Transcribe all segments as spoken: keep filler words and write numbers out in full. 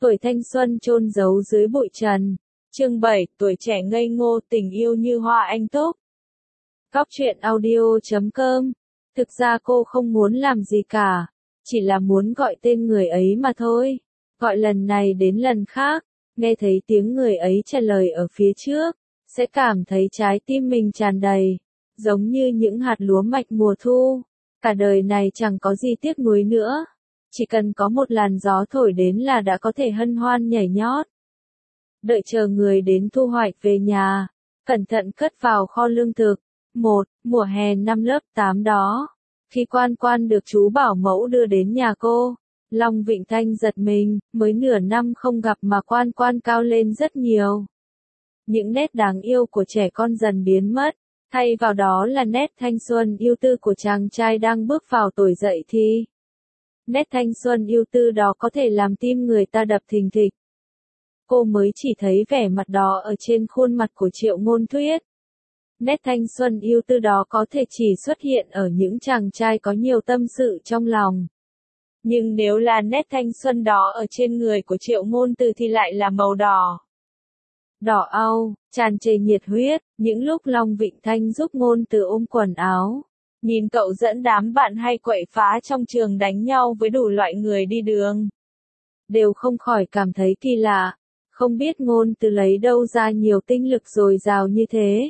Tuổi thanh xuân chôn giấu dưới bụi trần. Chương bảy, tuổi trẻ ngây ngô tình yêu như hoa anh túc. Góc truyện audio chấm com. Thực ra cô không muốn làm gì cả, chỉ là muốn gọi tên người ấy mà thôi. Gọi lần này đến lần khác, nghe thấy tiếng người ấy trả lời ở phía trước, sẽ cảm thấy trái tim mình tràn đầy, giống như những hạt lúa mạch mùa thu. Cả đời này chẳng có gì tiếc nuối nữa, chỉ cần có một làn gió thổi đến là đã có thể hân hoan nhảy nhót. Đợi chờ người đến thu hoạch về nhà, cẩn thận cất vào kho lương thực. Một, mùa hè năm lớp tám đó, khi Quan Quan được chú bảo mẫu đưa đến nhà cô, Long Vịnh Thanh giật mình, mới nửa năm không gặp mà Quan Quan cao lên rất nhiều. Những nét đáng yêu của trẻ con dần biến mất, thay vào đó là nét thanh xuân yêu tư của chàng trai đang bước vào tuổi dậy thì. Nét thanh xuân yêu tư đó có thể làm tim người ta đập thình thịch. Cô mới chỉ thấy vẻ mặt đó ở trên khuôn mặt của Triệu Ngôn Tuyết. Nét thanh xuân yêu tư đó có thể chỉ xuất hiện ở những chàng trai có nhiều tâm sự trong lòng. Nhưng nếu là nét thanh xuân đó ở trên người của Triệu Ngôn Từ thì lại là màu đỏ. Đỏ au, tràn trề nhiệt huyết, những lúc Long Vịnh Thanh giúp Ngôn Từ ôm quần áo. Nhìn cậu dẫn đám bạn hay quậy phá trong trường đánh nhau với đủ loại người đi đường. Đều không khỏi cảm thấy kỳ lạ, không biết Ngôn Từ lấy đâu ra nhiều tinh lực dồi dào như thế.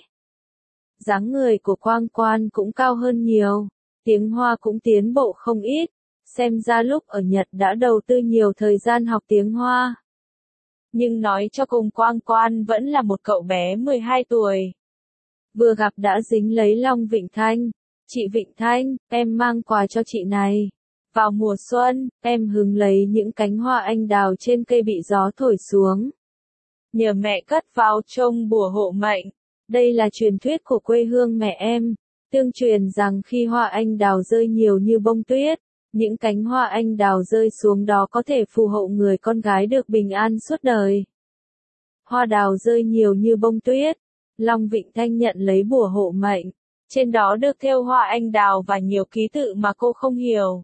Dáng người của Quang Quan cũng cao hơn nhiều, tiếng Hoa cũng tiến bộ không ít, xem ra lúc ở Nhật đã đầu tư nhiều thời gian học tiếng Hoa. Nhưng nói cho cùng Quang Quan vẫn là một cậu bé mười hai tuổi. Vừa gặp đã dính lấy Long Vịnh Thanh. Chị Vịnh Thanh, em mang quà cho chị này. Vào mùa xuân, em hứng lấy những cánh hoa anh đào trên cây bị gió thổi xuống. Nhờ mẹ cất vào trông bùa hộ mệnh. Đây là truyền thuyết của quê hương mẹ em, tương truyền rằng khi hoa anh đào rơi nhiều như bông tuyết, những cánh hoa anh đào rơi xuống đó có thể phù hộ người con gái được bình an suốt đời. Hoa đào rơi nhiều như bông tuyết, Long Vịnh Thanh nhận lấy bùa hộ mệnh, trên đó được thêu hoa anh đào và nhiều ký tự mà cô không hiểu.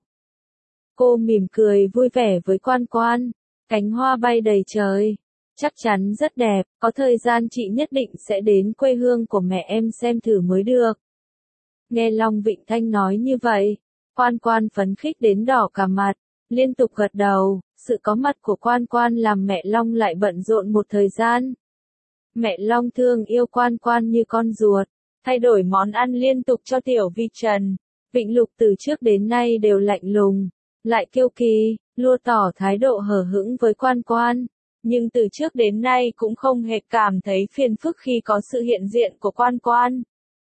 Cô mỉm cười vui vẻ với Quan Quan, cánh hoa bay đầy trời. Chắc chắn rất đẹp, có thời gian chị nhất định sẽ đến quê hương của mẹ em xem thử mới được. Nghe Long Vịnh Thanh nói như vậy, Quan Quan phấn khích đến đỏ cả mặt, liên tục gật đầu, sự có mặt của Quan Quan làm mẹ Long lại bận rộn một thời gian. Mẹ Long thương yêu Quan Quan như con ruột, thay đổi món ăn liên tục cho Tiểu Vi Trần. Vịnh Lục từ trước đến nay đều lạnh lùng, lại kiêu kỳ, luôn tỏ thái độ hờ hững với Quan Quan. Nhưng từ trước đến nay cũng không hề cảm thấy phiền phức khi có sự hiện diện của Quan Quan.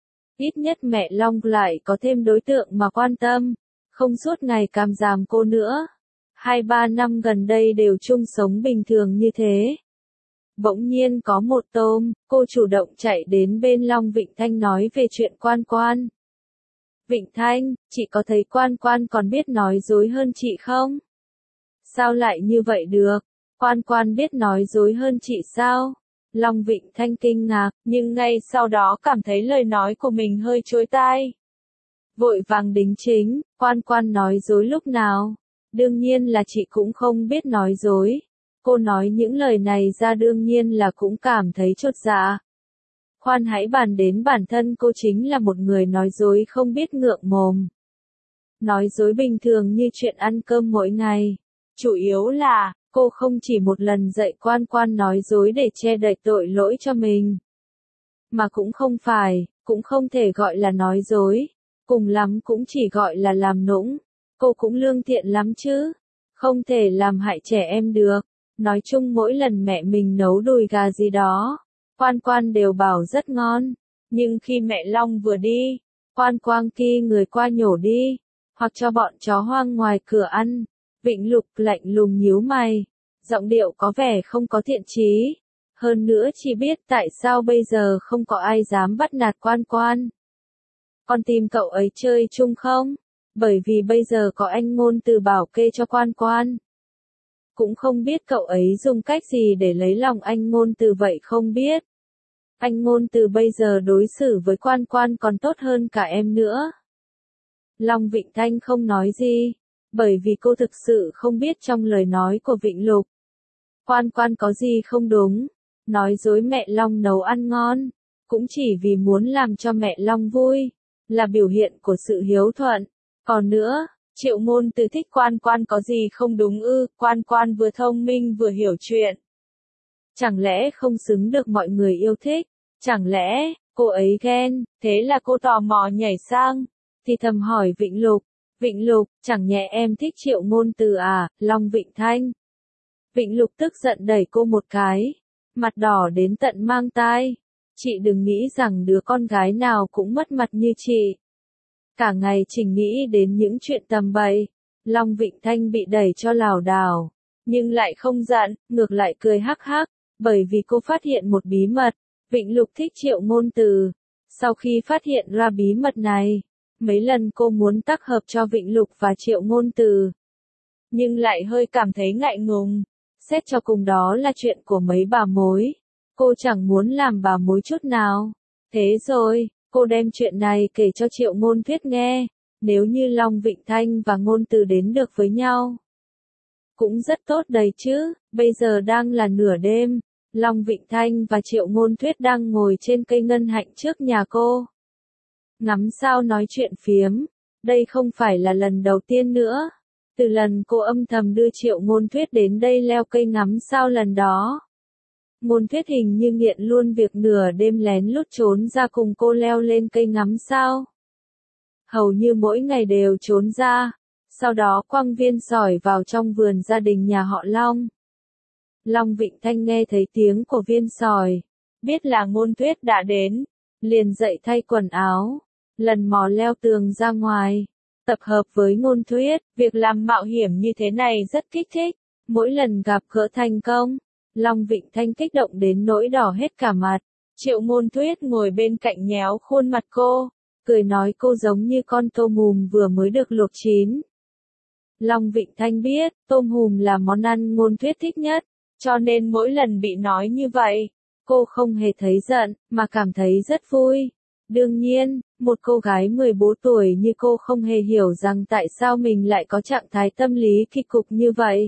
Ít nhất mẹ Long lại có thêm đối tượng mà quan tâm, không suốt ngày càm ràm cô nữa. Hai ba năm gần đây đều chung sống bình thường như thế. Bỗng nhiên có một tôm, cô chủ động chạy đến bên Long Vịnh Thanh nói về chuyện Quan Quan. Vịnh Thanh, chị có thấy Quan Quan còn biết nói dối hơn chị không? Sao lại như vậy được? Quan Quan biết nói dối hơn chị sao? Long Vịnh Thanh kinh ngạc, nhưng ngay sau đó cảm thấy lời nói của mình hơi chối tai. Vội vàng đính chính, Quan Quan nói dối lúc nào? Đương nhiên là chị cũng không biết nói dối. Cô nói những lời này ra đương nhiên là cũng cảm thấy chột dạ. Khoan hãy bàn đến bản thân cô chính là một người nói dối không biết ngượng mồm. Nói dối bình thường như chuyện ăn cơm mỗi ngày. Chủ yếu là, cô không chỉ một lần dạy Quan Quan nói dối để che đậy tội lỗi cho mình. Mà cũng không phải, cũng không thể gọi là nói dối. Cùng lắm cũng chỉ gọi là làm nũng. Cô cũng lương thiện lắm chứ. Không thể làm hại trẻ em được. Nói chung mỗi lần mẹ mình nấu đùi gà gì đó, Quan Quan đều bảo rất ngon. Nhưng khi mẹ Long vừa đi, Quan Quan kia người qua nhổ đi, hoặc cho bọn chó hoang ngoài cửa ăn. Vịnh Lục lạnh lùng nhíu mày, giọng điệu có vẻ không có thiện chí. Hơn nữa chỉ biết tại sao bây giờ không có ai dám bắt nạt Quan Quan. Con tìm cậu ấy chơi chung không? Bởi vì bây giờ có anh Ngôn Từ bảo kê cho Quan Quan. Cũng không biết cậu ấy dùng cách gì để lấy lòng anh Ngôn Từ vậy không biết. Anh Ngôn Từ bây giờ đối xử với Quan Quan còn tốt hơn cả em nữa. Long Vịnh Thanh không nói gì, bởi vì cô thực sự không biết trong lời nói của Vịnh Lục. Quan Quan có gì không đúng, nói dối mẹ Long nấu ăn ngon, cũng chỉ vì muốn làm cho mẹ Long vui, là biểu hiện của sự hiếu thuận. Còn nữa, Triệu Ngôn Từ thích Quan Quan có gì không đúng ư? Quan Quan vừa thông minh vừa hiểu chuyện. Chẳng lẽ không xứng được mọi người yêu thích? Chẳng lẽ cô ấy ghen? Thế là cô tò mò nhảy sang, thì thầm hỏi Vịnh Lục. Vịnh Lục, chẳng nhẽ em thích Triệu Ngôn Từ à? Long Vịnh Thanh. Vịnh Lục tức giận đẩy cô một cái, mặt đỏ đến tận mang tai. Chị đừng nghĩ rằng đứa con gái nào cũng mất mặt như chị. Cả ngày chỉ nghĩ đến những chuyện tầm bậy. Long Vịnh Thanh bị đẩy cho lảo đảo, nhưng lại không giận, ngược lại cười hắc hắc, bởi vì cô phát hiện một bí mật. Vịnh Lục thích Triệu Ngôn Từ. Sau khi phát hiện ra bí mật này, mấy lần cô muốn tác hợp cho Vịnh Lục và Triệu Ngôn Từ, nhưng lại hơi cảm thấy ngại ngùng. Xét cho cùng đó là chuyện của mấy bà mối, cô chẳng muốn làm bà mối chút nào. Thế rồi, cô đem chuyện này kể cho Triệu Ngôn Thuyết nghe. Nếu như Long Vịnh Thanh và Ngôn Từ đến được với nhau, cũng rất tốt đấy chứ. Bây giờ đang là nửa đêm, Long Vịnh Thanh và Triệu Ngôn Thuyết đang ngồi trên cây ngân hạnh trước nhà cô, ngắm sao nói chuyện phiếm. Đây không phải là lần đầu tiên nữa. Từ lần cô âm thầm đưa Triệu Ngôn Thuyết đến đây leo cây ngắm sao lần đó, Ngôn Thuyết hình như nghiện luôn việc nửa đêm lén lút trốn ra cùng cô leo lên cây ngắm sao. Hầu như mỗi ngày đều trốn ra, sau đó quăng viên sỏi vào trong vườn gia đình nhà họ Long. Long Vịnh Thanh nghe thấy tiếng của viên sỏi, biết là Ngôn Thuyết đã đến, liền dậy thay quần áo, lần mò leo tường ra ngoài. Tập hợp với Ngôn Thuyết, việc làm mạo hiểm như thế này rất kích thích. Mỗi lần gặp gỡ thành công, Long Vịnh Thanh kích động đến nỗi đỏ hết cả mặt. Triệu Ngôn Thuyết ngồi bên cạnh nhéo khuôn mặt cô, cười nói cô giống như con tôm hùm vừa mới được luộc chín. Long Vịnh Thanh biết, tôm hùm là món ăn Ngôn Thuyết thích nhất, cho nên mỗi lần bị nói như vậy, cô không hề thấy giận, mà cảm thấy rất vui. Đương nhiên, một cô gái mười bốn tuổi như cô không hề hiểu rằng tại sao mình lại có trạng thái tâm lý kỳ cục như vậy.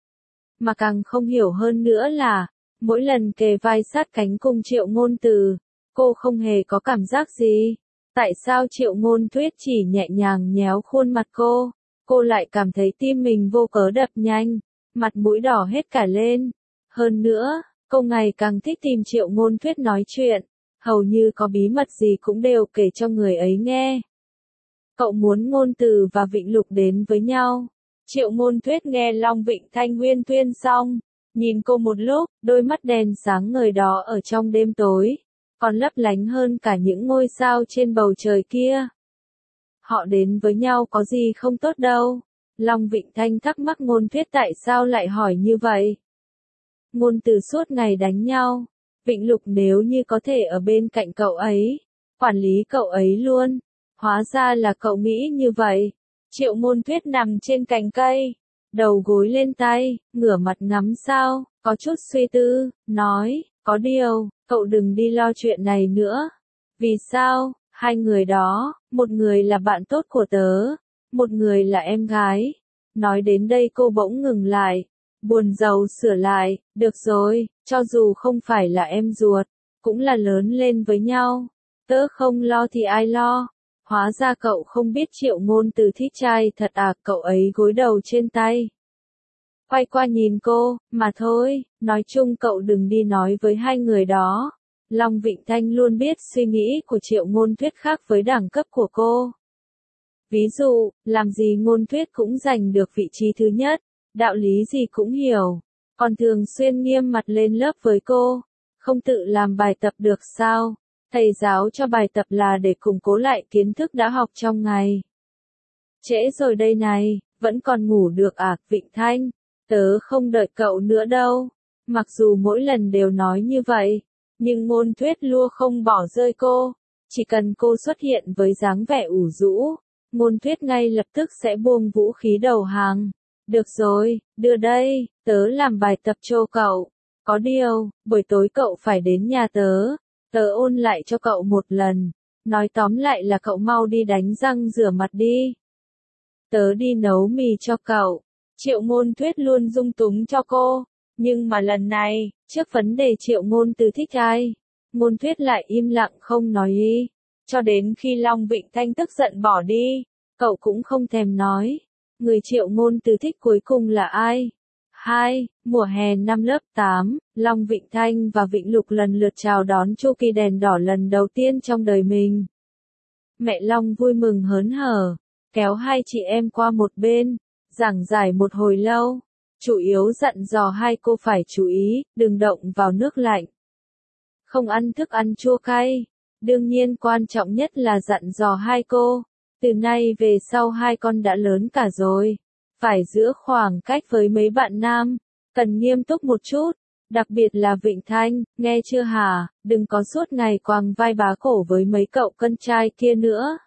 Mà càng không hiểu hơn nữa là, mỗi lần kề vai sát cánh cùng Triệu Ngôn Từ, cô không hề có cảm giác gì. Tại sao Triệu Ngôn Thuyết chỉ nhẹ nhàng nhéo khuôn mặt cô, cô lại cảm thấy tim mình vô cớ đập nhanh, mặt mũi đỏ hết cả lên. Hơn nữa, cô ngày càng thích tìm Triệu Ngôn Thuyết nói chuyện. Hầu như có bí mật gì cũng đều kể cho người ấy nghe. Cậu muốn Ngôn Từ và Vịnh Lục đến với nhau. Triệu Ngôn Thuyết nghe Long Vịnh Thanh huyên thuyên xong, nhìn cô một lúc, đôi mắt đèn sáng ngời đó ở trong đêm tối, còn lấp lánh hơn cả những ngôi sao trên bầu trời kia. Họ đến với nhau có gì không tốt đâu. Long Vịnh Thanh thắc mắc Ngôn Thuyết tại sao lại hỏi như vậy. Ngôn Từ suốt ngày đánh nhau. Vịnh Lục nếu như có thể ở bên cạnh cậu ấy, quản lý cậu ấy luôn. Hóa ra là cậu nghĩ như vậy. Triệu Ngôn Thuyết nằm trên cành cây, đầu gối lên tay, ngửa mặt ngắm sao, có chút suy tư, nói, có điều, cậu đừng đi lo chuyện này nữa. Vì sao? Hai người đó, một người là bạn tốt của tớ, một người là em gái. Nói đến đây cô bỗng ngừng lại, buồn rầu sửa lại, được rồi, cho dù không phải là em ruột, cũng là lớn lên với nhau. Tớ không lo thì ai lo. Hóa ra cậu không biết Triệu Ngôn Từ thích trai thật à, cậu ấy gối đầu trên tay. Quay qua nhìn cô, mà thôi, nói chung cậu đừng đi nói với hai người đó. Long Vịnh Thanh luôn biết suy nghĩ của Triệu Ngôn Thuyết khác với đẳng cấp của cô. Ví dụ, làm gì Ngôn Thuyết cũng giành được vị trí thứ nhất, đạo lý gì cũng hiểu, còn thường xuyên nghiêm mặt lên lớp với cô. Không tự làm bài tập được sao? Thầy giáo cho bài tập là để củng cố lại kiến thức đã học trong ngày. Trễ rồi đây này, vẫn còn ngủ được à, Vịnh Thanh? Tớ không đợi cậu nữa đâu. Mặc dù mỗi lần đều nói như vậy, nhưng Ngôn Thuyết lua không bỏ rơi cô. Chỉ cần cô xuất hiện với dáng vẻ ủ rũ, Ngôn Thuyết ngay lập tức sẽ buông vũ khí đầu hàng. Được rồi, đưa đây, tớ làm bài tập cho cậu. Có điều, buổi tối cậu phải đến nhà tớ. Tớ ôn lại cho cậu một lần. Nói tóm lại là cậu mau đi đánh răng rửa mặt đi. Tớ đi nấu mì cho cậu. Triệu Ngôn Thuyết luôn dung túng cho cô. Nhưng mà lần này, trước vấn đề Triệu Ngôn Từ thích ai, Ngôn Thuyết lại im lặng không nói ý. Cho đến khi Long Vịnh Thanh tức giận bỏ đi, cậu cũng không thèm nói. Người Triệu Ngôn Từ thích cuối cùng là ai? Hai, mùa hè năm lớp tám, Long Vịnh Thanh và Vịnh Lục lần lượt chào đón chu kỳ đèn đỏ lần đầu tiên trong đời mình. Mẹ Long vui mừng hớn hở, kéo hai chị em qua một bên, giảng giải một hồi lâu, chủ yếu dặn dò hai cô phải chú ý, đừng động vào nước lạnh. Không ăn thức ăn chua cay. Đương nhiên quan trọng nhất là dặn dò hai cô, từ nay về sau hai con đã lớn cả rồi, phải giữ khoảng cách với mấy bạn nam, cần nghiêm túc một chút, đặc biệt là Vịnh Thanh, nghe chưa hả, đừng có suốt ngày quàng vai bá cổ với mấy cậu con trai kia nữa.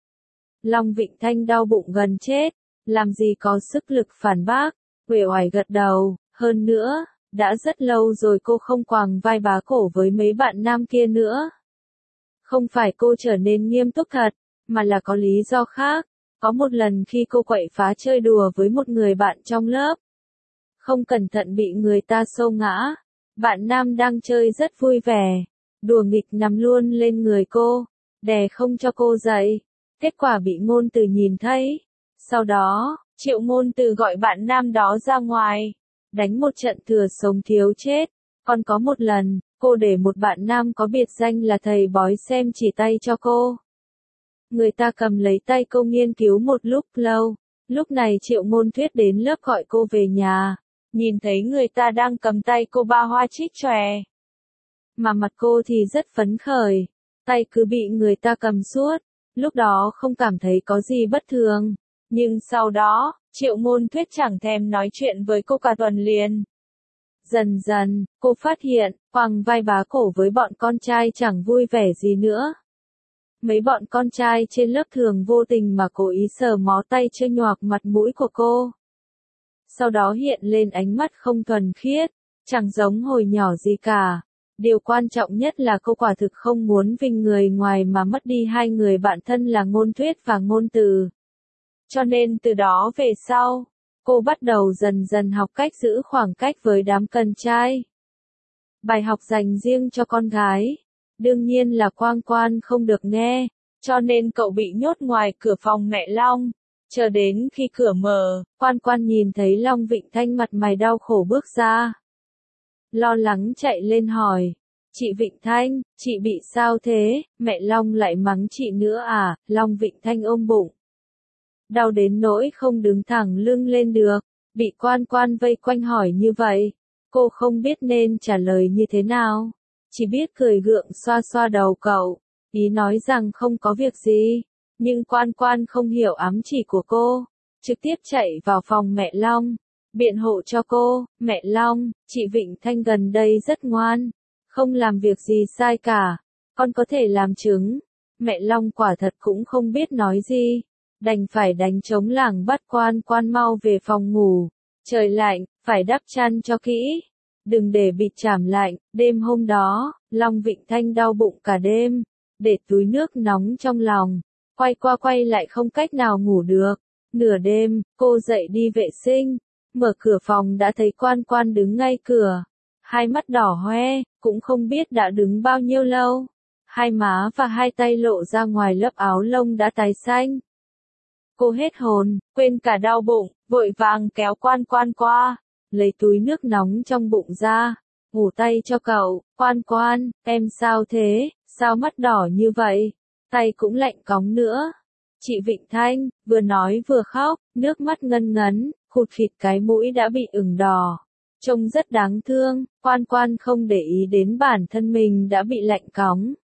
Long Vịnh Thanh đau bụng gần chết, làm gì có sức lực phản bác, uể oải gật đầu, hơn nữa, đã rất lâu rồi cô không quàng vai bá cổ với mấy bạn nam kia nữa. Không phải cô trở nên nghiêm túc thật, mà là có lý do khác. Có một lần khi cô quậy phá chơi đùa với một người bạn trong lớp, không cẩn thận bị người ta xô ngã. Bạn nam đang chơi rất vui vẻ, đùa nghịch nằm luôn lên người cô, đè không cho cô dậy. Kết quả bị Ngôn Từ nhìn thấy. Sau đó, Triệu Ngôn Từ gọi bạn nam đó ra ngoài, đánh một trận thừa sống thiếu chết. Còn có một lần, cô để một bạn nam có biệt danh là thầy bói xem chỉ tay cho cô. Người ta cầm lấy tay cô nghiên cứu một lúc lâu. Lúc này Triệu Ngôn Thuyết đến lớp gọi cô về nhà. Nhìn thấy người ta đang cầm tay cô ba hoa trích chòe. Mà mặt cô thì rất phấn khởi. Tay cứ bị người ta cầm suốt. Lúc đó không cảm thấy có gì bất thường. Nhưng sau đó, Triệu Ngôn Thuyết chẳng thèm nói chuyện với cô cả tuần liền. Dần dần, cô phát hiện, quàng vai bá cổ với bọn con trai chẳng vui vẻ gì nữa. Mấy bọn con trai trên lớp thường vô tình mà cố ý sờ mó tay chênh nhoạc mặt mũi của cô. Sau đó hiện lên ánh mắt không thuần khiết, chẳng giống hồi nhỏ gì cả. Điều quan trọng nhất là cô quả thực không muốn vinh người ngoài mà mất đi hai người bạn thân là Ngôn Thuyết và Ngôn Từ. Cho nên từ đó về sau, cô bắt đầu dần dần học cách giữ khoảng cách với đám con trai. Bài học dành riêng cho con gái. Đương nhiên là Quang Quan không được nghe, cho nên cậu bị nhốt ngoài cửa phòng mẹ Long. Chờ đến khi cửa mở, Quan Quan nhìn thấy Long Vịnh Thanh mặt mày đau khổ bước ra. Lo lắng chạy lên hỏi, chị Vịnh Thanh, chị bị sao thế, mẹ Long lại mắng chị nữa à, Long Vịnh Thanh ôm bụng. Đau đến nỗi không đứng thẳng lưng lên được, bị Quan Quan vây quanh hỏi như vậy, cô không biết nên trả lời như thế nào, chỉ biết cười gượng xoa xoa đầu cậu, ý nói rằng không có việc gì, nhưng Quan Quan không hiểu ám chỉ của cô, trực tiếp chạy vào phòng mẹ Long, biện hộ cho cô, mẹ Long, chị Vịnh Thanh gần đây rất ngoan, không làm việc gì sai cả, con có thể làm chứng. Mẹ Long quả thật cũng không biết nói gì, đành phải đánh trống lảng bắt Quan Quan mau về phòng ngủ. Trời lạnh, phải đắp chăn cho kỹ, đừng để bị chảm lạnh. Đêm hôm đó, Long Vịnh Thanh đau bụng cả đêm, để túi nước nóng trong lòng, quay qua quay lại không cách nào ngủ được. Nửa đêm, cô dậy đi vệ sinh, mở cửa phòng đã thấy Quan Quan đứng ngay cửa, hai mắt đỏ hoe, cũng không biết đã đứng bao nhiêu lâu. Hai má và hai tay lộ ra ngoài lớp áo lông đã tái xanh. Cô hết hồn, quên cả đau bụng, vội vàng kéo Quan Quan qua, lấy túi nước nóng trong bụng ra, ngủ tay cho cậu. Quan Quan, em sao thế, sao mắt đỏ như vậy, tay cũng lạnh cóng nữa. Chị Vịnh Thanh, vừa nói vừa khóc, nước mắt ngân ngấn, khụt khịt cái mũi đã bị ửng đỏ. Trông rất đáng thương, Quan Quan không để ý đến bản thân mình đã bị lạnh cóng.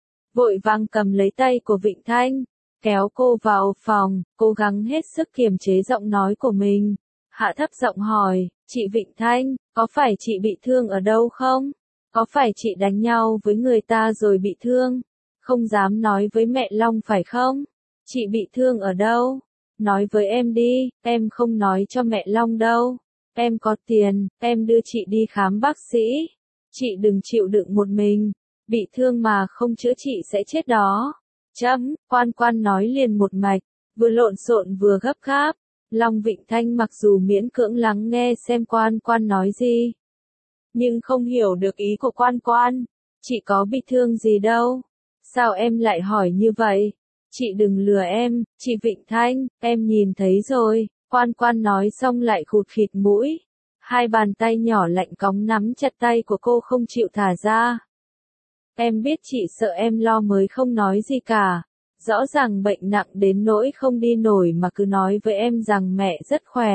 Vội vàng cầm lấy tay của Vịnh Thanh, kéo cô vào phòng, cố gắng hết sức kiềm chế giọng nói của mình. Hạ thấp giọng hỏi, chị Vịnh Thanh, có phải chị bị thương ở đâu không? Có phải chị đánh nhau với người ta rồi bị thương? Không dám nói với mẹ Long phải không? Chị bị thương ở đâu? Nói với em đi, em không nói cho mẹ Long đâu. Em có tiền, em đưa chị đi khám bác sĩ. Chị đừng chịu đựng một mình, bị thương mà không chữa chị sẽ chết đó. Chấm, Quan Quan nói liền một mạch, vừa lộn xộn vừa gấp gáp. Long Vịnh Thanh mặc dù miễn cưỡng lắng nghe xem Quan Quan nói gì, nhưng không hiểu được ý của Quan Quan. Chị có bị thương gì đâu. Sao em lại hỏi như vậy? Chị đừng lừa em, chị Vịnh Thanh, em nhìn thấy rồi. Quan Quan nói xong lại khụt khịt mũi. Hai bàn tay nhỏ lạnh cóng nắm chặt tay của cô không chịu thả ra. Em biết chị sợ em lo mới không nói gì cả. Rõ ràng bệnh nặng đến nỗi không đi nổi mà cứ nói với em rằng mẹ rất khỏe.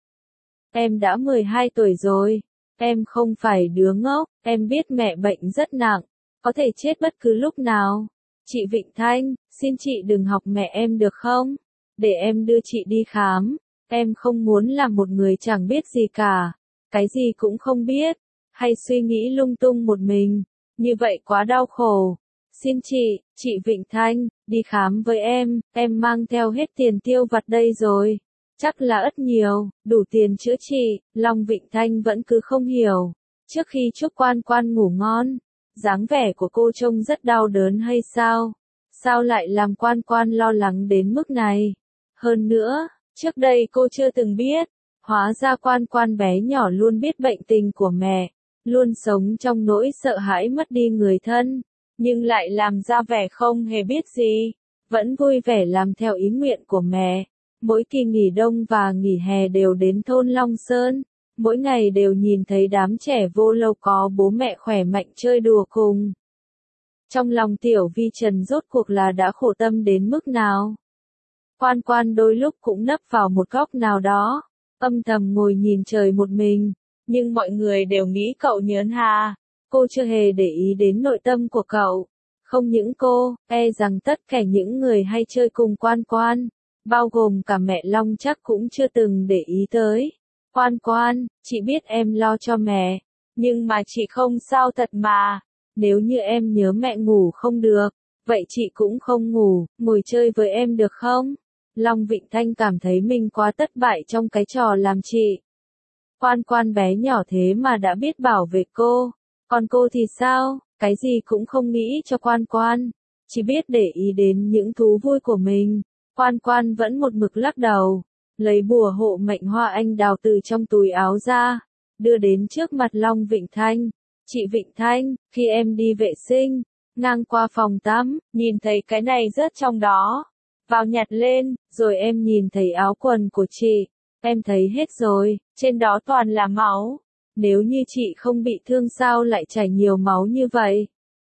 Em đã mười hai tuổi rồi. Em không phải đứa ngốc, em biết mẹ bệnh rất nặng, có thể chết bất cứ lúc nào. Chị Vịnh Thanh, xin chị đừng học mẹ em được không? Để em đưa chị đi khám. Em không muốn làm một người chẳng biết gì cả, cái gì cũng không biết, hay suy nghĩ lung tung một mình, như vậy quá đau khổ. Xin chị, chị Vịnh Thanh, đi khám với em, em mang theo hết tiền tiêu vặt đây rồi. Chắc là ất nhiều, đủ tiền chữa trị. Long Vịnh Thanh vẫn cứ không hiểu. Trước khi chúc Quan Quan ngủ ngon, dáng vẻ của cô trông rất đau đớn hay sao? Sao lại làm Quan Quan lo lắng đến mức này? Hơn nữa, trước đây cô chưa từng biết, hóa ra Quan Quan bé nhỏ luôn biết bệnh tình của mẹ, luôn sống trong nỗi sợ hãi mất đi người thân, nhưng lại làm ra vẻ không hề biết gì, vẫn vui vẻ làm theo ý nguyện của mẹ. Mỗi kỳ nghỉ đông và nghỉ hè đều đến thôn Long Sơn, mỗi ngày đều nhìn thấy đám trẻ vô lâu có bố mẹ khỏe mạnh chơi đùa cùng. Trong lòng Tiểu Vi Trần rốt cuộc là đã khổ tâm đến mức nào? Quan Quan đôi lúc cũng nấp vào một góc nào đó, âm thầm ngồi nhìn trời một mình, nhưng mọi người đều nghĩ cậu nhớn hà. Cô chưa hề để ý đến nội tâm của cậu. Không những cô, e rằng tất cả những người hay chơi cùng Quan Quan, bao gồm cả mẹ Long chắc cũng chưa từng để ý tới. Quan Quan, chị biết em lo cho mẹ, nhưng mà chị không sao thật mà. Nếu như em nhớ mẹ ngủ không được, vậy chị cũng không ngủ, ngồi chơi với em được không? Long Vịnh Thanh cảm thấy mình quá thất bại trong cái trò làm chị. Quan Quan bé nhỏ thế mà đã biết bảo vệ cô, còn cô thì sao, cái gì cũng không nghĩ cho Quan Quan, chỉ biết để ý đến những thú vui của mình. Quan Quan vẫn một mực lắc đầu, lấy bùa hộ mệnh hoa anh đào từ trong túi áo ra, đưa đến trước mặt Long Vịnh Thanh. Chị Vịnh Thanh, khi em đi vệ sinh, ngang qua phòng tắm, nhìn thấy cái này rớt trong đó, vào nhặt lên, rồi em nhìn thấy áo quần của chị, em thấy hết rồi, trên đó toàn là máu. Nếu như chị không bị thương sao lại chảy nhiều máu như vậy?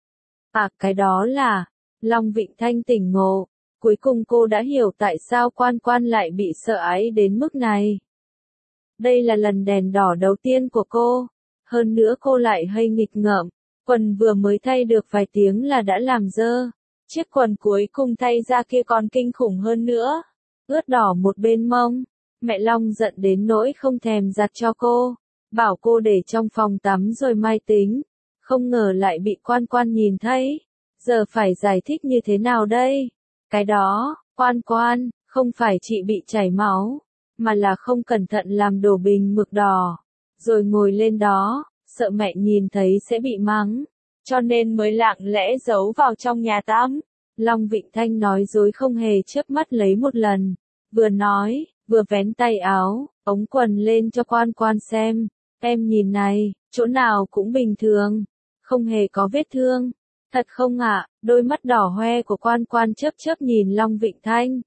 À, cái đó là... Long Vịnh Thanh tỉnh ngộ. Cuối cùng cô đã hiểu tại sao Quan Quan lại bị sợ ái đến mức này. Đây là lần đèn đỏ đầu tiên của cô. Hơn nữa cô lại hơi nghịch ngợm. Quần vừa mới thay được vài tiếng là đã làm dơ. Chiếc quần cuối cùng thay ra kia còn kinh khủng hơn nữa. Ướt đỏ một bên mông. Mẹ Long giận đến nỗi không thèm giặt cho cô. Bảo cô để trong phòng tắm rồi mai tính. Không ngờ lại bị Quan Quan nhìn thấy. Giờ phải giải thích như thế nào đây? Cái đó, Quan Quan, không phải chị bị chảy máu, mà là không cẩn thận làm đổ bình mực đỏ, rồi ngồi lên đó, sợ mẹ nhìn thấy sẽ bị mắng, cho nên mới lặng lẽ giấu vào trong nhà tắm. Long Vịnh Thanh nói dối không hề chớp mắt lấy một lần, vừa nói, vừa vén tay áo, ống quần lên cho Quan Quan xem. Em nhìn này, chỗ nào cũng bình thường, không hề có vết thương. Thật không ạ? Đôi mắt đỏ hoe của Quan Quan chớp chớp nhìn Long Vịnh Thanh.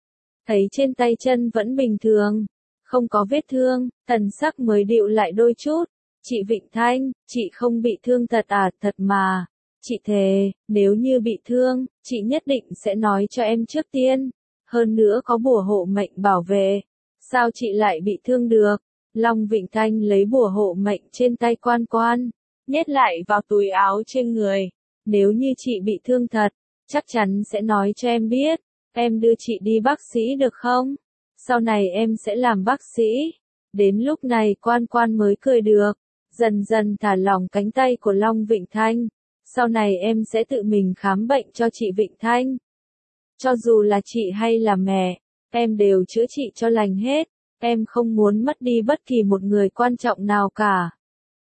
Thấy trên tay chân vẫn bình thường, không có vết thương, thần sắc mới dịu lại đôi chút. Chị Vịnh Thanh, chị không bị thương thật à? Thật mà. Chị thề, nếu như bị thương, chị nhất định sẽ nói cho em trước tiên. Hơn nữa có bùa hộ mệnh bảo vệ. Sao chị lại bị thương được? Long Vịnh Thanh lấy bùa hộ mệnh trên tay Quan Quan, nhét lại vào túi áo trên người. Nếu như chị bị thương thật, chắc chắn sẽ nói cho em biết. Em đưa chị đi bác sĩ được không? Sau này em sẽ làm bác sĩ. Đến lúc này Quan Quan mới cười được. Dần dần thả lỏng cánh tay của Long Vịnh Thanh. Sau này em sẽ tự mình khám bệnh cho chị Vịnh Thanh. Cho dù là chị hay là mẹ, em đều chữa trị cho lành hết. Em không muốn mất đi bất kỳ một người quan trọng nào cả.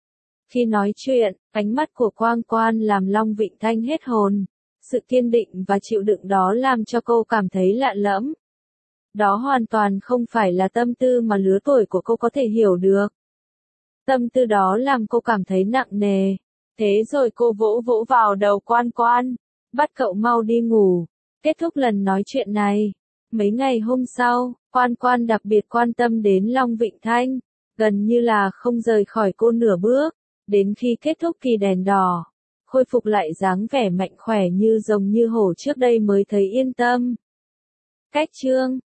Khi nói chuyện, ánh mắt của Quan Quan làm Long Vịnh Thanh hết hồn. Sự kiên định và chịu đựng đó làm cho cô cảm thấy lạ lẫm. Đó hoàn toàn không phải là tâm tư mà lứa tuổi của cô có thể hiểu được. Tâm tư đó làm cô cảm thấy nặng nề. Thế rồi cô vỗ vỗ vào đầu Quan Quan, bắt cậu mau đi ngủ. Kết thúc lần nói chuyện này. Mấy ngày hôm sau, Quan Quan đặc biệt quan tâm đến Long Vịnh Thanh, gần như là không rời khỏi cô nửa bước, đến khi kết thúc kỳ đèn đỏ, khôi phục lại dáng vẻ mạnh khỏe như rồng như hổ trước đây mới thấy yên tâm. Cách chương